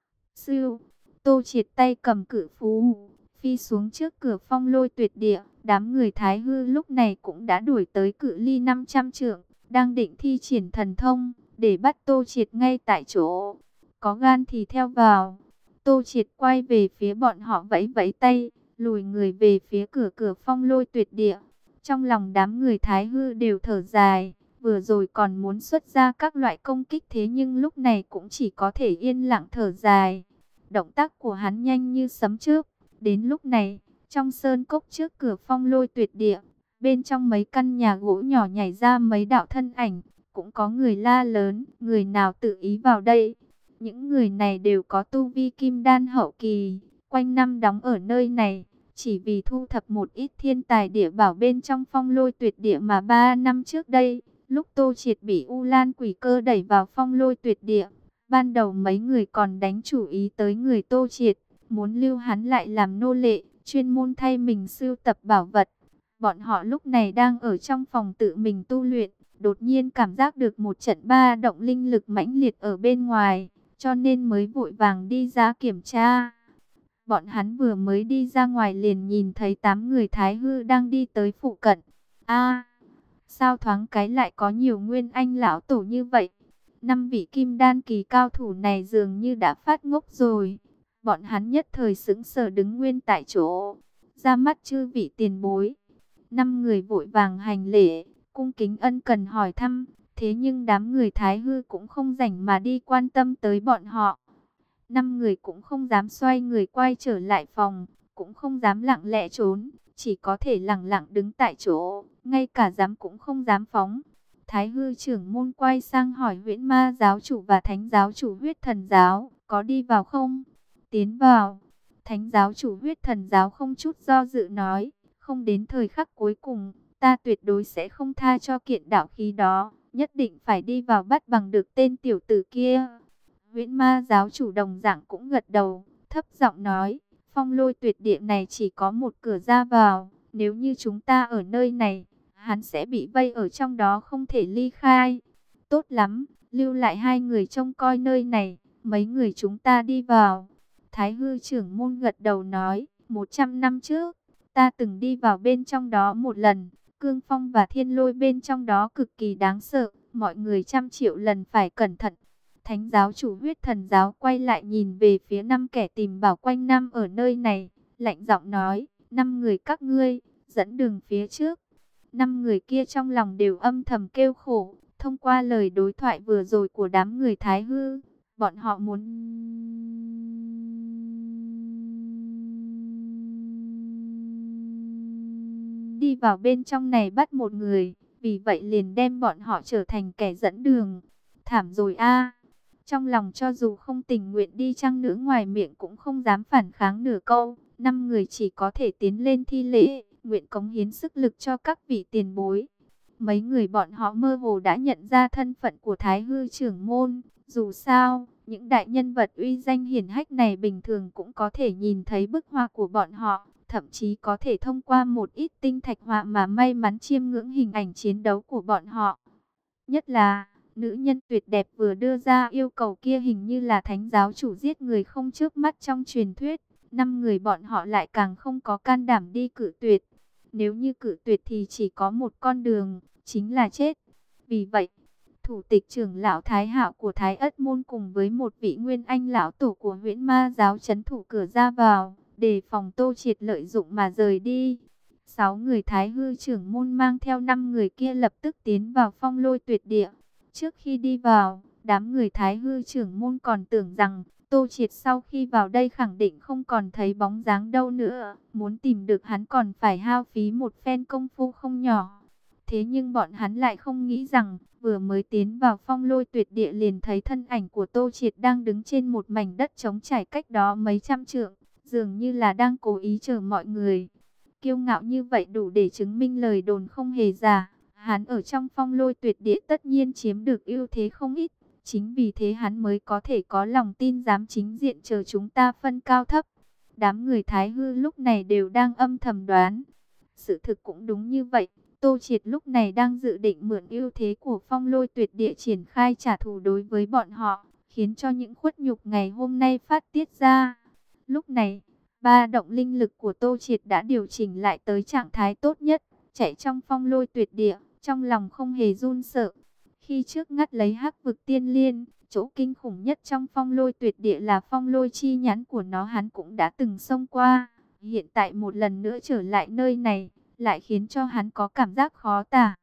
Sư, Tô Triệt tay cầm Cự Phú, phi xuống trước cửa Phong Lôi tuyệt địa. Đám người Thái Hư lúc này cũng đã đuổi tới cự ly năm trăm trượng, đang định thi triển thần thông để bắt Tô Triệt ngay tại chỗ. Có gan thì theo vào. Tô Triệt quay về phía bọn họ vẫy vẫy tay, lùi người về phía cửa cửa Phong Lôi tuyệt địa. Trong lòng đám người Thái Hư đều thở dài, vừa rồi còn muốn xuất ra các loại công kích, thế nhưng lúc này cũng chỉ có thể yên lặng thở dài. Động tác của hắn nhanh như sấm chớp. Đến lúc này, trong sơn cốc trước cửa Phong Lôi tuyệt địa, bên trong mấy căn nhà gỗ nhỏ nhảy ra mấy đạo thân ảnh, cũng có người la lớn, người nào tự ý vào đây. Những người này đều có tu vi kim đan hậu kỳ, quanh năm đóng ở nơi này, chỉ vì thu thập một ít thiên tài địa bảo bên trong Phong Lôi tuyệt địa mà ba năm trước đây, lúc Tô Triệt bị U Lan Quỷ Cơ đẩy vào Phong Lôi tuyệt địa, ban đầu mấy người còn đánh chủ ý tới người Tô Triệt, muốn lưu hắn lại làm nô lệ, chuyên môn thay mình sưu tập bảo vật. Bọn họ lúc này đang ở trong phòng tự mình tu luyện, đột nhiên cảm giác được một trận ba động linh lực mãnh liệt ở bên ngoài, cho nên mới vội vàng đi ra kiểm tra. Bọn hắn vừa mới đi ra ngoài liền nhìn thấy tám người Thái Hư đang đi tới phụ cận. A, sao thoáng cái lại có nhiều Nguyên Anh lão tổ như vậy? Năm vị kim đan kỳ cao thủ này dường như đã phát ngốc rồi. Bọn hắn nhất thời sững sờ đứng nguyên tại chỗ, ra mắt chư vị tiền bối. Năm người vội vàng hành lễ, cung kính ân cần hỏi thăm. Thế nhưng đám người Thái Hư cũng không rảnh mà đi quan tâm tới bọn họ. Năm người cũng không dám xoay người quay trở lại phòng, cũng không dám lặng lẽ trốn, chỉ có thể lặng lặng đứng tại chỗ, ngay cả dám cũng không dám phóng. Thái Hư trưởng môn quay sang hỏi Huyễn Ma giáo chủ và Thánh giáo chủ Huyết Thần giáo, có đi vào không? Tiến vào. Thánh giáo chủ Huyết Thần giáo không chút do dự nói, không đến thời khắc cuối cùng, ta tuyệt đối sẽ không tha cho kiện đạo khí đó, nhất định phải đi vào bắt bằng được tên tiểu tử kia. Huyễn Ma giáo chủ đồng dạng cũng gật đầu, thấp giọng nói, Phong Lôi tuyệt địa này chỉ có một cửa ra vào, nếu như chúng ta ở nơi này, hắn sẽ bị vây ở trong đó không thể ly khai. Tốt lắm, lưu lại hai người trông coi nơi này, mấy người chúng ta đi vào. Thái Hư trưởng môn gật đầu nói, một trăm năm trước, ta từng đi vào bên trong đó một lần. Cương phong và thiên lôi bên trong đó cực kỳ đáng sợ, mọi người trăm triệu lần phải cẩn thận. Thánh giáo chủ Huyết Thần giáo quay lại nhìn về phía năm kẻ tìm bảo quanh năm ở nơi này, lạnh giọng nói, năm người các ngươi, dẫn đường phía trước. Năm người kia trong lòng đều âm thầm kêu khổ, thông qua lời đối thoại vừa rồi của đám người Thái Hư, bọn họ muốn đi vào bên trong này bắt một người, vì vậy liền đem bọn họ trở thành kẻ dẫn đường. Thảm rồi a! Trong lòng cho dù không tình nguyện đi chăng nữa, ngoài miệng cũng không dám phản kháng nửa câu. Năm người chỉ có thể tiến lên thi lễ, nguyện cống hiến sức lực cho các vị tiền bối. Mấy người bọn họ mơ hồ đã nhận ra thân phận của Thái Hư trưởng môn. Dù sao, những đại nhân vật uy danh hiển hách này bình thường cũng có thể nhìn thấy bức họa của bọn họ, thậm chí có thể thông qua một ít tinh thạch họa mà may mắn chiêm ngưỡng hình ảnh chiến đấu của bọn họ. Nhất là, nữ nhân tuyệt đẹp vừa đưa ra yêu cầu kia hình như là thánh giáo chủ giết người không chớp mắt trong truyền thuyết. Năm người bọn họ lại càng không có can đảm đi cự tuyệt. Nếu như cự tuyệt thì chỉ có một con đường, chính là chết. Vì vậy, thủ tịch trưởng lão Thái Hạo của Thái Ất Môn cùng với một vị nguyên anh lão tổ của Huyễn Ma giáo trấn thủ cửa ra vào, đề phòng Tô Triệt lợi dụng mà rời đi. Sáu người Thái Hư trưởng môn mang theo năm người kia lập tức tiến vào Phong Lôi Tuyệt Địa. Trước khi đi vào, đám người Thái Hư trưởng môn còn tưởng rằng Tô Triệt sau khi vào đây khẳng định không còn thấy bóng dáng đâu nữa, muốn tìm được hắn còn phải hao phí một phen công phu không nhỏ. Thế nhưng bọn hắn lại không nghĩ rằng, vừa mới tiến vào Phong Lôi Tuyệt Địa liền thấy thân ảnh của Tô Triệt đang đứng trên một mảnh đất trống trải cách đó mấy trăm trượng, dường như là đang cố ý chờ mọi người. Kiêu ngạo như vậy đủ để chứng minh lời đồn không hề giả. Hắn ở trong Phong Lôi Tuyệt Địa tất nhiên chiếm được ưu thế không ít. Chính vì thế hắn mới có thể có lòng tin dám chính diện chờ chúng ta phân cao thấp. Đám người Thái Hư lúc này đều đang âm thầm đoán. Sự thực cũng đúng như vậy. Tô Triệt lúc này đang dự định mượn ưu thế của Phong Lôi Tuyệt Địa triển khai trả thù đối với bọn họ, khiến cho những khuất nhục ngày hôm nay phát tiết ra. Lúc này, ba động linh lực của Tô Triệt đã điều chỉnh lại tới trạng thái tốt nhất, chạy trong Phong Lôi Tuyệt Địa, trong lòng không hề run sợ. Khi trước ngắt lấy Hắc Vực Tiên Liên, chỗ kinh khủng nhất trong Phong Lôi Tuyệt Địa là Phong Lôi chi nhãn của nó, hắn cũng đã từng xông qua. Hiện tại một lần nữa trở lại nơi này, lại khiến cho hắn có cảm giác khó tả.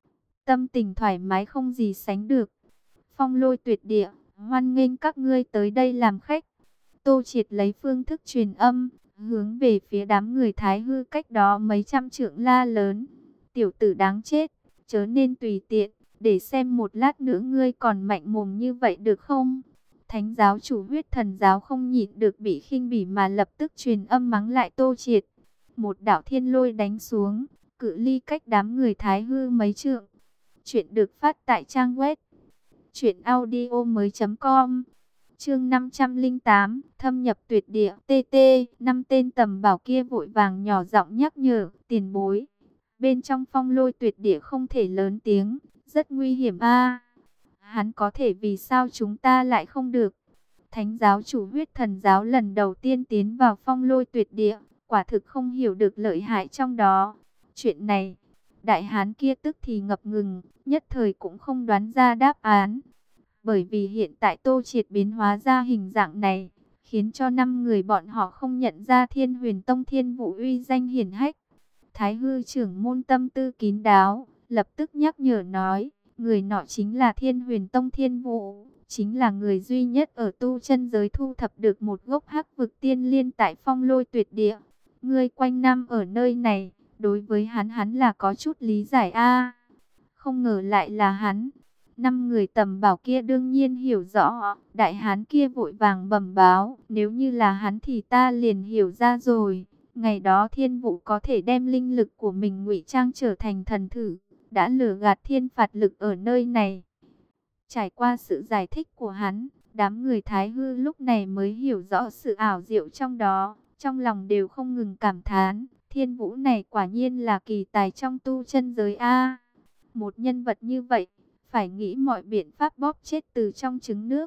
Tâm tình thoải mái không gì sánh được. Phong Lôi Tuyệt Địa, hoan nghênh các ngươi tới đây làm khách. Tô Triệt lấy phương thức truyền âm, hướng về phía đám người Thái Hư cách đó mấy trăm trượng la lớn. Tiểu tử đáng chết, chớ nên tùy tiện, để xem một lát nữa ngươi còn mạnh mồm như vậy được không? Thánh giáo chủ Huyết Thần giáo không nhịn được bị khinh bỉ mà lập tức truyền âm mắng lại Tô Triệt. Một đạo thiên lôi đánh xuống, cự ly cách đám người Thái Hư mấy trượng. Chuyện được phát tại trang web truyện audio mới chấm com. Chương năm trăm lẻ tám, thâm nhập tuyệt địa. tê tê, năm tên tầm bảo kia vội vàng nhỏ giọng nhắc nhở, tiền bối. Bên trong Phong Lôi Tuyệt Địa không thể lớn tiếng, rất nguy hiểm a. Hắn có thể, vì sao chúng ta lại không được? Thánh giáo chủ Huyết Thần giáo lần đầu tiên tiến vào Phong Lôi Tuyệt Địa, quả thực không hiểu được lợi hại trong đó. Chuyện này, đại hán kia tức thì ngập ngừng, nhất thời cũng không đoán ra đáp án. Bởi vì hiện tại Tô Triệt biến hóa ra hình dạng này, khiến cho năm người bọn họ không nhận ra Thiên Huyền Tông Thiên Vũ uy danh hiển hách. Thái Hư trưởng môn tâm tư kín đáo, lập tức nhắc nhở nói, người nọ chính là Thiên Huyền Tông Thiên Vũ, chính là người duy nhất ở tu chân giới thu thập được một gốc Hắc Vực Tiên Liên tại Phong Lôi Tuyệt Địa. Ngươi quanh năm ở nơi này, đối với hắn hắn là có chút lý giải a. Không ngờ lại là hắn. Năm người tầm bảo kia đương nhiên hiểu rõ, đại hán kia vội vàng bẩm báo, nếu như là hắn thì ta liền hiểu ra rồi. Ngày đó Thiên Vũ có thể đem linh lực của mình ngụy trang trở thành thần thử, đã lừa gạt thiên phạt lực ở nơi này. Trải qua sự giải thích của hắn, đám người Thái Hư lúc này mới hiểu rõ sự ảo diệu trong đó, trong lòng đều không ngừng cảm thán, Thiên Vũ này quả nhiên là kỳ tài trong tu chân giới a. Một nhân vật như vậy, phải nghĩ mọi biện pháp bóp chết từ trong trứng nước.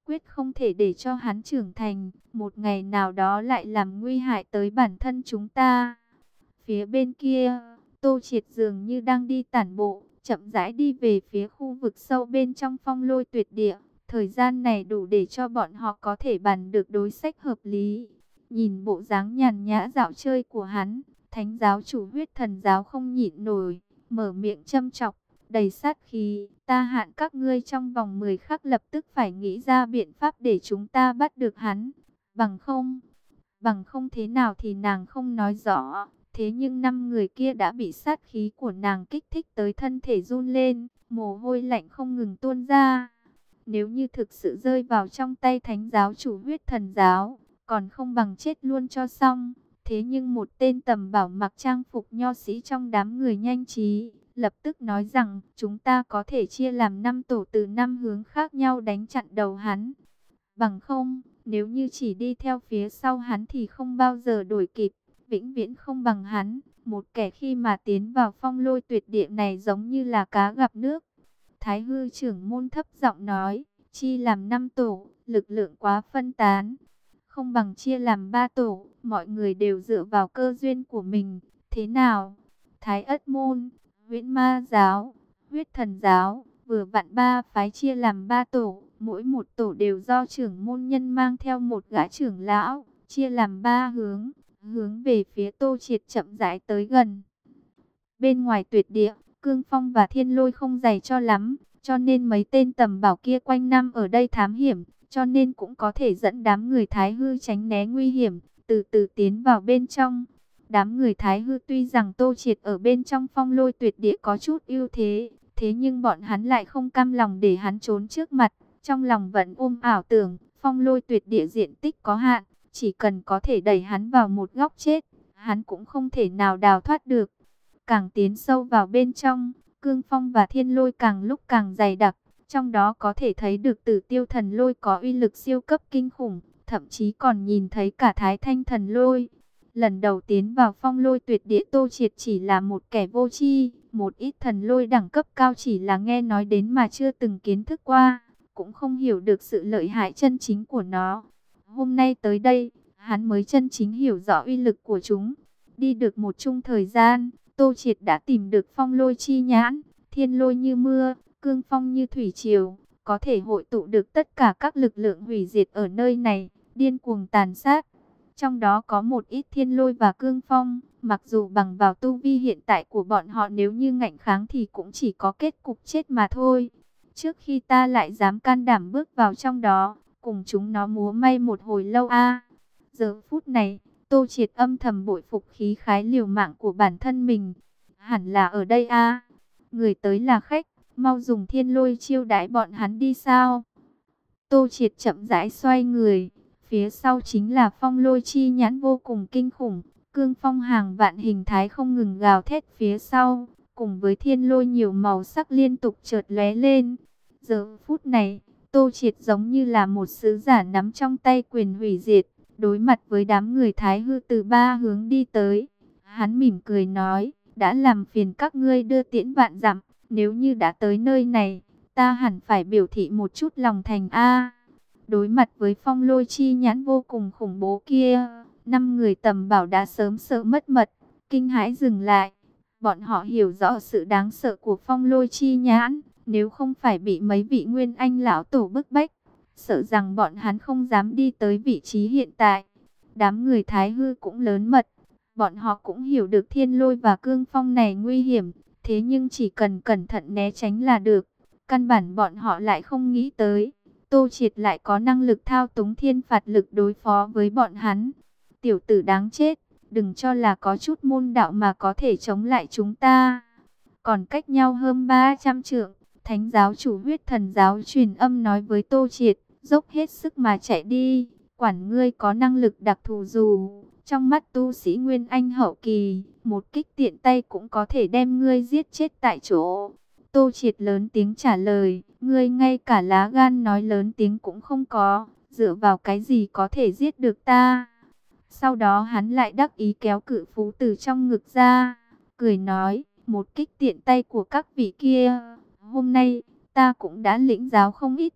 quyết không thể để cho hắn trưởng thành, một ngày nào đó lại làm nguy hại tới bản thân chúng ta. Phía bên kia, Tô Triệt dường như đang đi tản bộ, chậm rãi đi về phía khu vực sâu bên trong Phong Lôi Tuyệt Địa. Thời gian này đủ để cho bọn họ có thể bàn được đối sách hợp lý. Nhìn bộ dáng nhàn nhã dạo chơi của hắn, Thánh giáo chủ Huyết Thần giáo không nhịn nổi, mở miệng châm chọc, đầy sát khí. Ta hạn các ngươi trong vòng mười khắc lập tức phải nghĩ ra biện pháp để chúng ta bắt được hắn. Bằng không, bằng không thế nào thì nàng không nói rõ. Thế nhưng năm người kia đã bị sát khí của nàng kích thích tới thân thể run lên, mồ hôi lạnh không ngừng tuôn ra. Nếu như thực sự rơi vào trong tay Thánh giáo chủ Huyết Thần giáo, còn không bằng chết luôn cho xong. Thế nhưng một tên tầm bảo mặc trang phục nho sĩ trong đám người nhanh trí, lập tức nói rằng chúng ta có thể chia làm năm tổ từ năm hướng khác nhau đánh chặn đầu hắn. Bằng không, nếu như chỉ đi theo phía sau hắn thì không bao giờ đuổi kịp, vĩnh viễn không bằng hắn. Một kẻ khi mà tiến vào Phong Lôi Tuyệt Địa này giống như là cá gặp nước. Thái hư trưởng môn thấp giọng nói, chi làm năm tổ, lực lượng quá phân tán. Không bằng chia làm ba tổ, mọi người đều dựa vào cơ duyên của mình. Thế nào? Thái ất môn, Huyễn Ma giáo, Huyết Thần giáo, vừa vặn ba phái chia làm ba tổ. Mỗi một tổ đều do trưởng môn nhân mang theo một gã trưởng lão, chia làm ba hướng, hướng về phía Tô Triệt chậm rãi tới gần. Bên ngoài tuyệt địa, Cương Phong và Thiên Lôi không dày cho lắm, cho nên mấy tên tầm bảo kia quanh năm ở đây thám hiểm, cho nên cũng có thể dẫn đám người Thái Hư tránh né nguy hiểm, từ từ tiến vào bên trong. Đám người Thái Hư tuy rằng Tô Triệt ở bên trong Phong Lôi Tuyệt Địa có chút ưu thế, thế nhưng bọn hắn lại không cam lòng để hắn trốn trước mặt, trong lòng vẫn ôm ảo tưởng, Phong Lôi Tuyệt Địa diện tích có hạn, chỉ cần có thể đẩy hắn vào một góc chết, hắn cũng không thể nào đào thoát được. Càng tiến sâu vào bên trong, Cương Phong và Thiên Lôi càng lúc càng dày đặc, trong đó có thể thấy được Tử Tiêu Thần Lôi có uy lực siêu cấp kinh khủng, thậm chí còn nhìn thấy cả Thái Thanh Thần Lôi. Lần đầu tiến vào Phong Lôi Tuyệt Địa, Tô Triệt chỉ là một kẻ vô tri, một ít thần lôi đẳng cấp cao chỉ là nghe nói đến mà chưa từng kiến thức qua, cũng không hiểu được sự lợi hại chân chính của nó. Hôm nay tới đây, hắn mới chân chính hiểu rõ uy lực của chúng. Đi được một chung thời gian, Tô Triệt đã tìm được Phong Lôi chi nhãn, Thiên Lôi như mưa, Cương Phong như thủy triều, có thể hội tụ được tất cả các lực lượng hủy diệt ở nơi này, điên cuồng tàn sát. Trong đó có một ít Thiên Lôi và Cương Phong, mặc dù bằng vào tu vi hiện tại của bọn họ nếu như ngạnh kháng thì cũng chỉ có kết cục chết mà thôi. Trước khi ta lại dám can đảm bước vào trong đó, cùng chúng nó múa may một hồi lâu a. Giờ phút này, Tô Triệt âm thầm bội phục khí khái liều mạng của bản thân mình. Hẳn là ở đây a. Người tới là khách, mau dùng Thiên Lôi chiêu đãi bọn hắn đi sao? Tô Triệt chậm rãi xoay người, phía sau chính là Phong Lôi chi nhãn vô cùng kinh khủng, Cương Phong hàng vạn hình thái không ngừng gào thét phía sau, cùng với Thiên Lôi nhiều màu sắc liên tục chợt lóe lên. Giờ phút này, Tô Triệt giống như là một sứ giả nắm trong tay quyền hủy diệt, đối mặt với đám người Thái Hư từ ba hướng đi tới. Hắn mỉm cười nói, đã làm phiền các ngươi đưa tiễn vạn dặm, nếu như đã tới nơi này, ta hẳn phải biểu thị một chút lòng thành a. Đối mặt với Phong Lôi chi nhãn vô cùng khủng bố kia, năm người tầm bảo đã sớm sợ mất mật, kinh hãi dừng lại. Bọn họ hiểu rõ sự đáng sợ của Phong Lôi chi nhãn, nếu không phải bị mấy vị Nguyên Anh lão tổ bức bách, sợ rằng bọn hắn không dám đi tới vị trí hiện tại. Đám người Thái Hư cũng lớn mật, bọn họ cũng hiểu được Thiên Lôi và Cương Phong này nguy hiểm, thế nhưng chỉ cần cẩn thận né tránh là được. Căn bản bọn họ lại không nghĩ tới, Tô Triệt lại có năng lực thao túng thiên phạt lực đối phó với bọn hắn. Tiểu tử đáng chết, đừng cho là có chút môn đạo mà có thể chống lại chúng ta. Còn cách nhau hơn ba trăm trượng, Thánh giáo chủ Huyết Thần giáo truyền âm nói với Tô Triệt, dốc hết sức mà chạy đi, quản ngươi có năng lực đặc thù dù, trong mắt tu sĩ Nguyên Anh hậu kỳ, một kích tiện tay cũng có thể đem ngươi giết chết tại chỗ. Tô Triệt lớn tiếng trả lời, ngươi ngay cả lá gan nói lớn tiếng cũng không có, dựa vào cái gì có thể giết được ta. Sau đó hắn lại đắc ý kéo cự phú từ trong ngực ra, cười nói, một kích tiện tay của các vị kia, hôm nay ta cũng đã lĩnh giáo không ít,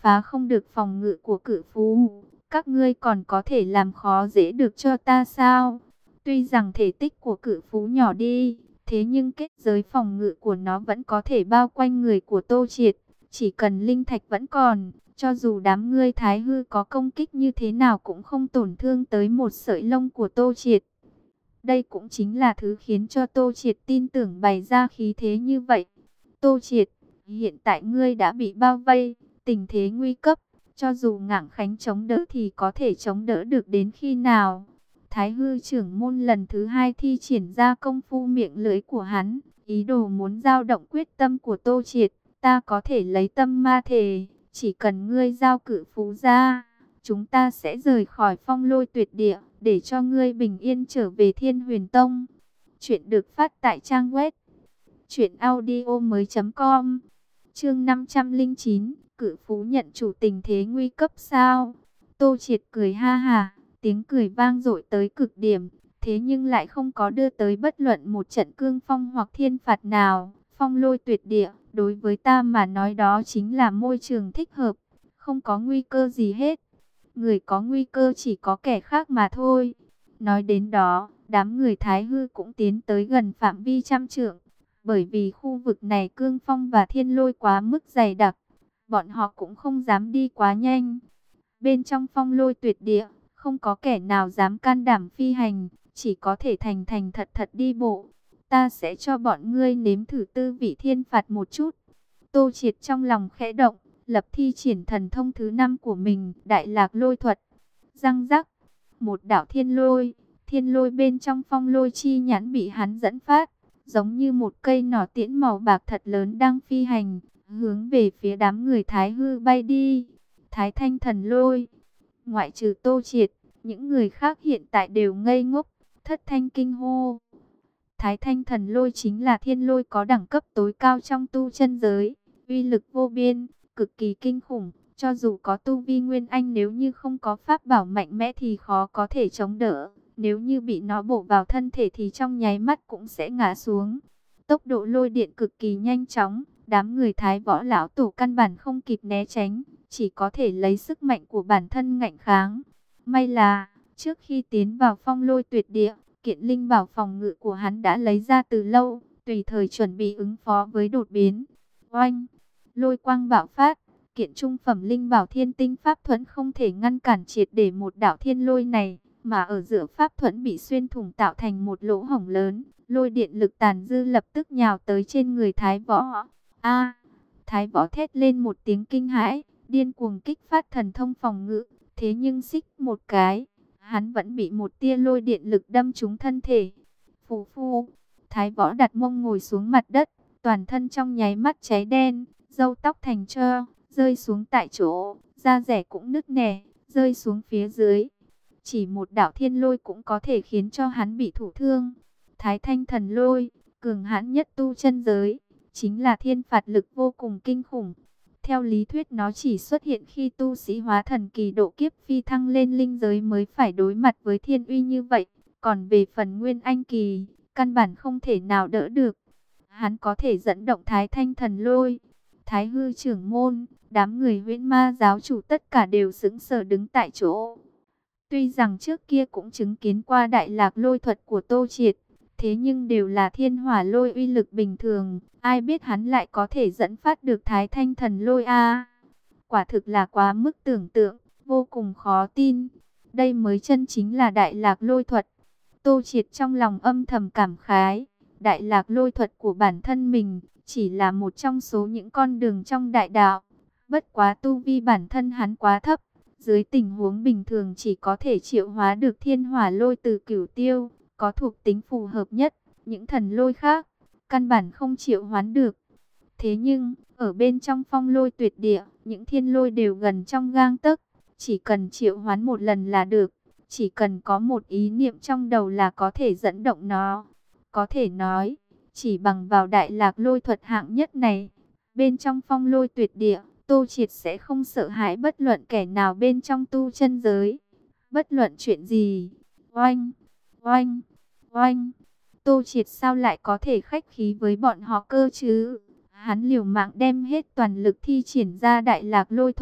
phá không được phòng ngự của cự phú, các ngươi còn có thể làm khó dễ được cho ta sao? Tuy rằng thể tích của cự phú nhỏ đi, thế nhưng kết giới phòng ngự của nó vẫn có thể bao quanh người của Tô Triệt. Chỉ cần linh thạch vẫn còn, cho dù đám ngươi Thái Hư có công kích như thế nào cũng không tổn thương tới một sợi lông của Tô Triệt. Đây cũng chính là thứ khiến cho Tô Triệt tin tưởng bày ra khí thế như vậy. Tô Triệt, hiện tại ngươi đã bị bao vây, tình thế nguy cấp. Cho dù Ngạng Khánh chống đỡ thì có thể chống đỡ được đến khi nào? Thái Hư trưởng môn lần thứ hai thi triển ra công phu miệng lưỡi của hắn, ý đồ muốn dao động quyết tâm của Tô Triệt. Ta có thể lấy tâm ma thề, chỉ cần ngươi giao cự phú ra, chúng ta sẽ rời khỏi Phong Lôi Tuyệt Địa, để cho ngươi bình yên trở về Thiên Huyền Tông. Chuyện được phát tại trang web truyện audio mới chấm com. Chương năm trăm lẻ chín, cự phú nhận chủ, tình thế nguy cấp sao? Tô Triệt cười ha hả, tiếng cười vang dội tới cực điểm, thế nhưng lại không có đưa tới bất luận một trận cương phong hoặc thiên phạt nào. Phong Lôi Tuyệt Địa, đối với ta mà nói đó chính là môi trường thích hợp, không có nguy cơ gì hết. Người có nguy cơ chỉ có kẻ khác mà thôi. Nói đến đó, đám người Thái Hư cũng tiến tới gần phạm vi trăm trượng. Bởi vì khu vực này cương phong và thiên lôi quá mức dày đặc, bọn họ cũng không dám đi quá nhanh. Bên trong Phong Lôi Tuyệt Địa, không có kẻ nào dám can đảm phi hành, chỉ có thể thành thành thật thật đi bộ. Ta sẽ cho bọn ngươi nếm thử tư vị thiên phạt một chút. Tô Triệt trong lòng khẽ động, lập thi triển thần thông thứ năm của mình, Đại Lạc Lôi Thuật. Răng rắc, một đạo thiên lôi, thiên lôi bên trong phong lôi chi nhãn bị hắn dẫn phát, giống như một cây nỏ tiễn màu bạc thật lớn đang phi hành, hướng về phía đám người Thái Hư bay đi. Thái Thanh Thần Lôi. Ngoại trừ Tô Triệt, những người khác hiện tại đều ngây ngốc, thất thanh kinh hô. Thái Thanh Thần Lôi chính là thiên lôi có đẳng cấp tối cao trong tu chân giới, uy lực vô biên, cực kỳ kinh khủng, cho dù có tu vi nguyên anh nếu như không có pháp bảo mạnh mẽ thì khó có thể chống đỡ, nếu như bị nó bổ vào thân thể thì trong nháy mắt cũng sẽ ngã xuống. Tốc độ lôi điện cực kỳ nhanh chóng, đám người Thái Võ lão tổ căn bản không kịp né tránh, chỉ có thể lấy sức mạnh của bản thân ngạnh kháng. May là, trước khi tiến vào Phong Lôi Tuyệt Địa, kiện linh bảo phòng ngự của hắn đã lấy ra từ lâu, tùy thời chuẩn bị ứng phó với đột biến. Oanh, lôi quang bạo phát, kiện trung phẩm linh bảo thiên tinh pháp thuẫn không thể ngăn cản triệt để một đạo thiên lôi này, mà ở giữa pháp thuẫn bị xuyên thủng tạo thành một lỗ hổng lớn, lôi điện lực tàn dư lập tức nhào tới trên người Thái Võ. A, Thái Võ thét lên một tiếng kinh hãi, điên cuồng kích phát thần thông phòng ngự, thế nhưng xích một cái, hắn vẫn bị một tia lôi điện lực đâm trúng thân thể. Phù phu, Thái Võ đặt mông ngồi xuống mặt đất, toàn thân trong nháy mắt cháy đen, râu tóc thành tro, rơi xuống tại chỗ, da rẻ cũng nứt nẻ, rơi xuống phía dưới. Chỉ một đạo thiên lôi cũng có thể khiến cho hắn bị thụ thương. Thái Thanh Thần Lôi, cường hãn nhất tu chân giới, chính là thiên phạt lực vô cùng kinh khủng. Theo lý thuyết nó chỉ xuất hiện khi tu sĩ hóa thần kỳ độ kiếp phi thăng lên linh giới mới phải đối mặt với thiên uy như vậy. Còn về phần nguyên anh kỳ, căn bản không thể nào đỡ được. Hắn có thể dẫn động Thái Thanh Thần Lôi. Thái Hư trưởng môn, đám người Huyễn Ma giáo chủ tất cả đều sững sờ đứng tại chỗ. Tuy rằng trước kia cũng chứng kiến qua Đại Lạc Lôi thuật của Tô Triệt, thế nhưng đều là thiên hỏa lôi uy lực bình thường, ai biết hắn lại có thể dẫn phát được Thái Thanh Thần Lôi a. Quả thực là quá mức tưởng tượng, vô cùng khó tin. Đây mới chân chính là Đại Lạc Lôi thuật. Tô Triệt trong lòng âm thầm cảm khái, Đại Lạc Lôi thuật của bản thân mình chỉ là một trong số những con đường trong đại đạo. Bất quá tu vi bản thân hắn quá thấp, dưới tình huống bình thường chỉ có thể triệu hóa được thiên hỏa lôi từ Cửu Tiêu, có thuộc tính phù hợp nhất, những thần lôi khác căn bản không triệu hoán được. Thế nhưng, ở bên trong Phong Lôi Tuyệt Địa, những thiên lôi đều gần trong gang tấc, chỉ cần triệu hoán một lần là được, chỉ cần có một ý niệm trong đầu là có thể dẫn động nó. Có thể nói, chỉ bằng vào Đại Lạc Lôi thuật hạng nhất này, bên trong Phong Lôi Tuyệt Địa, Tô Triệt sẽ không sợ hãi bất luận kẻ nào bên trong tu chân giới. Bất luận chuyện gì. Oanh, oanh, oanh. Tô Triệt sao lại có thể khách khí với bọn họ cơ chứ? Hắn liều mạng đem hết toàn lực thi triển ra Đại Lạc Lôi thuật,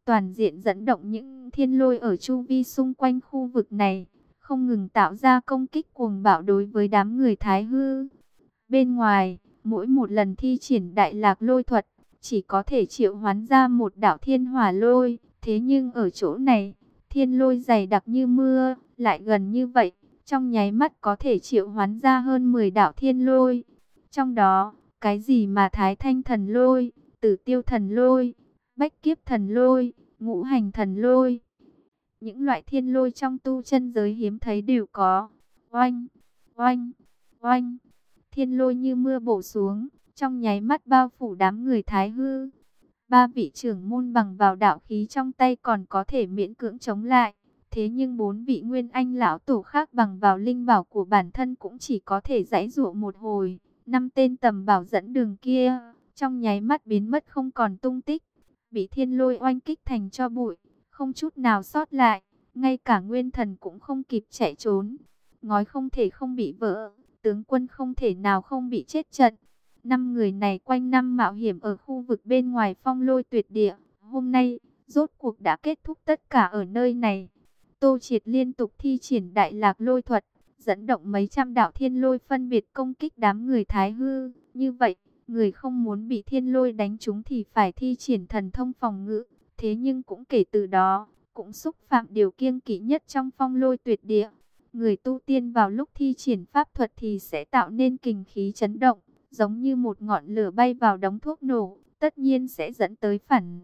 toàn diện dẫn động những thiên lôi ở chu vi xung quanh khu vực này, không ngừng tạo ra công kích cuồng bạo đối với đám người Thái Hư. Bên ngoài, mỗi một lần thi triển đại lạc lôi thuật, chỉ có thể triệu hoán ra một đạo thiên hỏa lôi. Thế nhưng ở chỗ này, thiên lôi dày đặc như mưa, lại gần như vậy, trong nháy mắt có thể triệu hoán ra hơn mười đạo thiên lôi. Trong đó, cái gì mà Thái Thanh thần lôi, Tử Tiêu thần lôi, Bách Kiếp thần lôi, Ngũ Hành thần lôi, những loại thiên lôi trong tu chân giới hiếm thấy đều có. Oanh, oanh, oanh, thiên lôi như mưa bổ xuống, trong nháy mắt bao phủ đám người Thái Hư. Ba vị trưởng môn bằng vào đạo khí trong tay còn có thể miễn cưỡng chống lại. Thế nhưng bốn vị nguyên anh lão tổ khác bằng vào linh bảo của bản thân cũng chỉ có thể giãy giụa một hồi. Năm tên tầm bảo dẫn đường kia, trong nháy mắt biến mất không còn tung tích, bị thiên lôi oanh kích thành tro bụi, không chút nào sót lại, ngay cả nguyên thần cũng không kịp chạy trốn. Ngói không thể không bị vỡ, tướng quân không thể nào không bị chết trận. Năm người này quanh năm mạo hiểm ở khu vực bên ngoài phong lôi tuyệt địa, hôm nay, rốt cuộc đã kết thúc tất cả ở nơi này. Tô Triệt liên tục thi triển đại lạc lôi thuật, dẫn động mấy trăm đạo thiên lôi phân biệt công kích đám người Thái Hư. Như vậy, người không muốn bị thiên lôi đánh trúng thì phải thi triển thần thông phòng ngự. Thế nhưng cũng kể từ đó, cũng xúc phạm điều kiêng kỵ nhất trong phong lôi tuyệt địa. Người tu tiên vào lúc thi triển pháp thuật thì sẽ tạo nên kình khí chấn động, giống như một ngọn lửa bay vào đống thuốc nổ, tất nhiên sẽ dẫn tới phản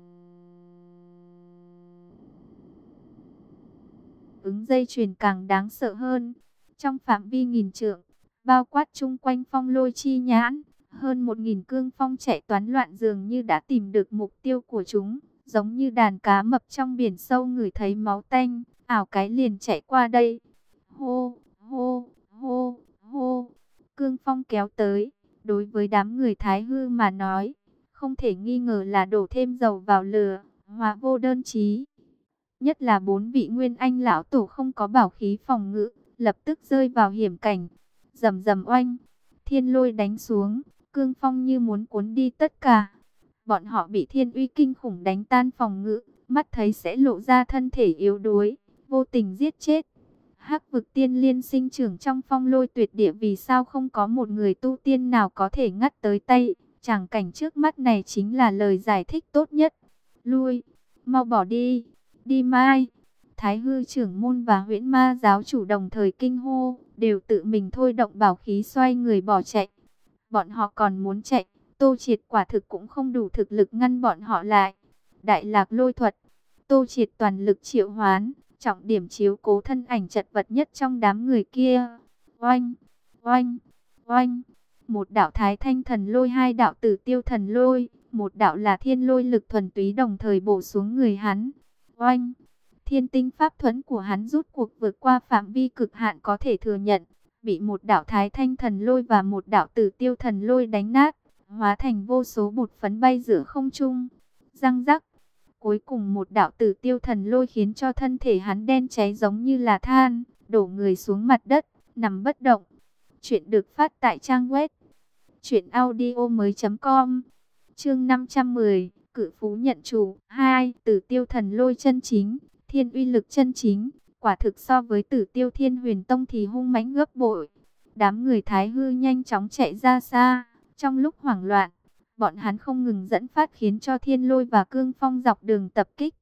ứng dây chuyền càng đáng sợ hơn. Trong phạm vi nghìn trượng, bao quát chung quanh phong lôi chi nhãn, hơn một nghìn cương phong chạy toán loạn dường như đã tìm được mục tiêu của chúng, giống như đàn cá mập trong biển sâu ngửi thấy máu tanh, ảo cái liền chạy qua đây. Hô, hô, hô, hô, cương phong kéo tới, đối với đám người Thái Hư mà nói, không thể nghi ngờ là đổ thêm dầu vào lửa, hóa vô đơn chí. Nhất là bốn vị nguyên anh lão tổ không có bảo khí phòng ngự, lập tức rơi vào hiểm cảnh. Rầm rầm oanh, thiên lôi đánh xuống, cương phong như muốn cuốn đi tất cả. Bọn họ bị thiên uy kinh khủng đánh tan phòng ngự, mắt thấy sẽ lộ ra thân thể yếu đuối, vô tình giết chết. Hắc vực tiên liên sinh trưởng trong phong lôi tuyệt địa, vì sao không có một người tu tiên nào có thể ngắt tới tay? Tràng cảnh trước mắt này chính là lời giải thích tốt nhất. Lui, mau bỏ đi, đi mai. Thái Hư trưởng môn và Huyễn Ma giáo chủ đồng thời kinh hô, đều tự mình thôi động bảo khí xoay người bỏ chạy. Bọn họ còn muốn chạy, Tô Triệt quả thực cũng không đủ thực lực ngăn bọn họ lại. Đại lạc lôi thuật, Tô Triệt toàn lực triệu hoán, trọng điểm chiếu cố thân ảnh chật vật nhất trong đám người kia. Oanh, oanh, oanh, một đạo Thái Thanh thần lôi, hai đạo Tử Tiêu thần lôi, một đạo là thiên lôi lực thuần túy đồng thời bổ xuống người hắn. Oanh, thiên tinh pháp thuẫn của hắn rút cuộc vượt qua phạm vi cực hạn có thể thừa nhận, bị một đạo Thái Thanh thần lôi và một đạo Tử Tiêu thần lôi đánh nát, hóa thành vô số bột phấn bay giữa không trung. Răng rắc, cuối cùng một đạo Tử Tiêu thần lôi khiến cho thân thể hắn đen cháy giống như là than, đổ người xuống mặt đất, nằm bất động. Chuyện được phát tại trang web truyện audio mới chấm com. Chương năm trăm mười, Cự Phú nhận chủ. Hai, Tử Tiêu thần lôi chân chính, thiên uy lực chân chính, quả thực so với Tử Tiêu Thiên Huyền Tông thì hung mãnh gấp bội. Đám người Thái Hư nhanh chóng chạy ra xa, trong lúc hoảng loạn, bọn hắn không ngừng dẫn phát khiến cho thiên lôi và cương phong dọc đường tập kích.